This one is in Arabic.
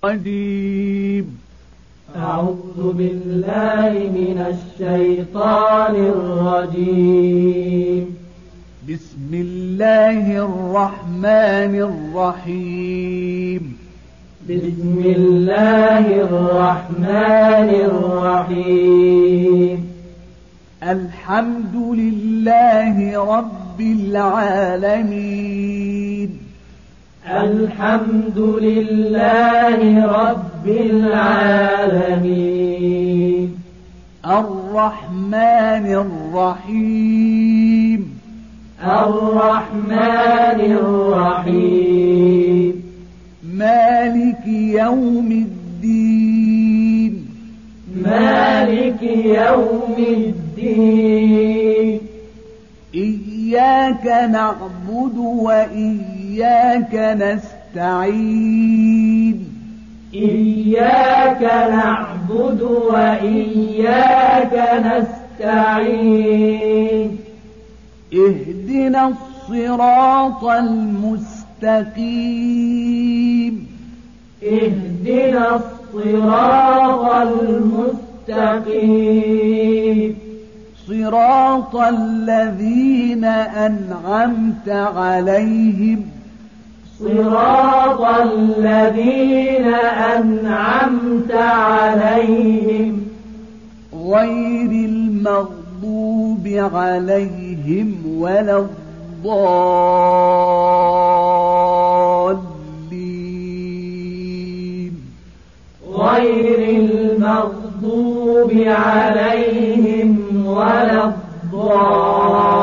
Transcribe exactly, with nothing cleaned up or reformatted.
الرجيم. أعوذ بالله من الشيطان الرجيم. بسم الله الرحمن الرحيم. بسم الله الرحمن الرحيم. الحمد لله رب العالمين. الحمد لله رب العالمين. الرحمن الرحيم. الرحمن الرحيم. مالك يوم الدين. مالك يوم الدين. إياك نعبد وإياك نستعين. إياك نعبد وإياك نستعين. اهدنا الصراط المستقيم. اهدنا الصراط المستقيم. صراط الذين أنعمت عليهم. صراط الذين أنعمت عليهم غير المغضوب عليهم ولا الضالين. غير المغضوب عليهم ولا الضالين.